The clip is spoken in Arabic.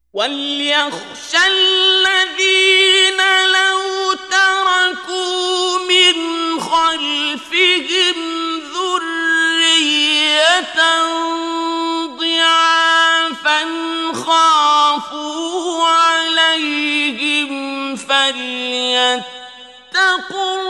وَلْيَخْشَ الَّذِينَ لَوْ تَرَكُوا مِنْ خَلْفِهِمْ ذُرِّيَّةً ضِعَافًا خَافُوا عَلَيْهِمْ فَلْيَتَّقُوا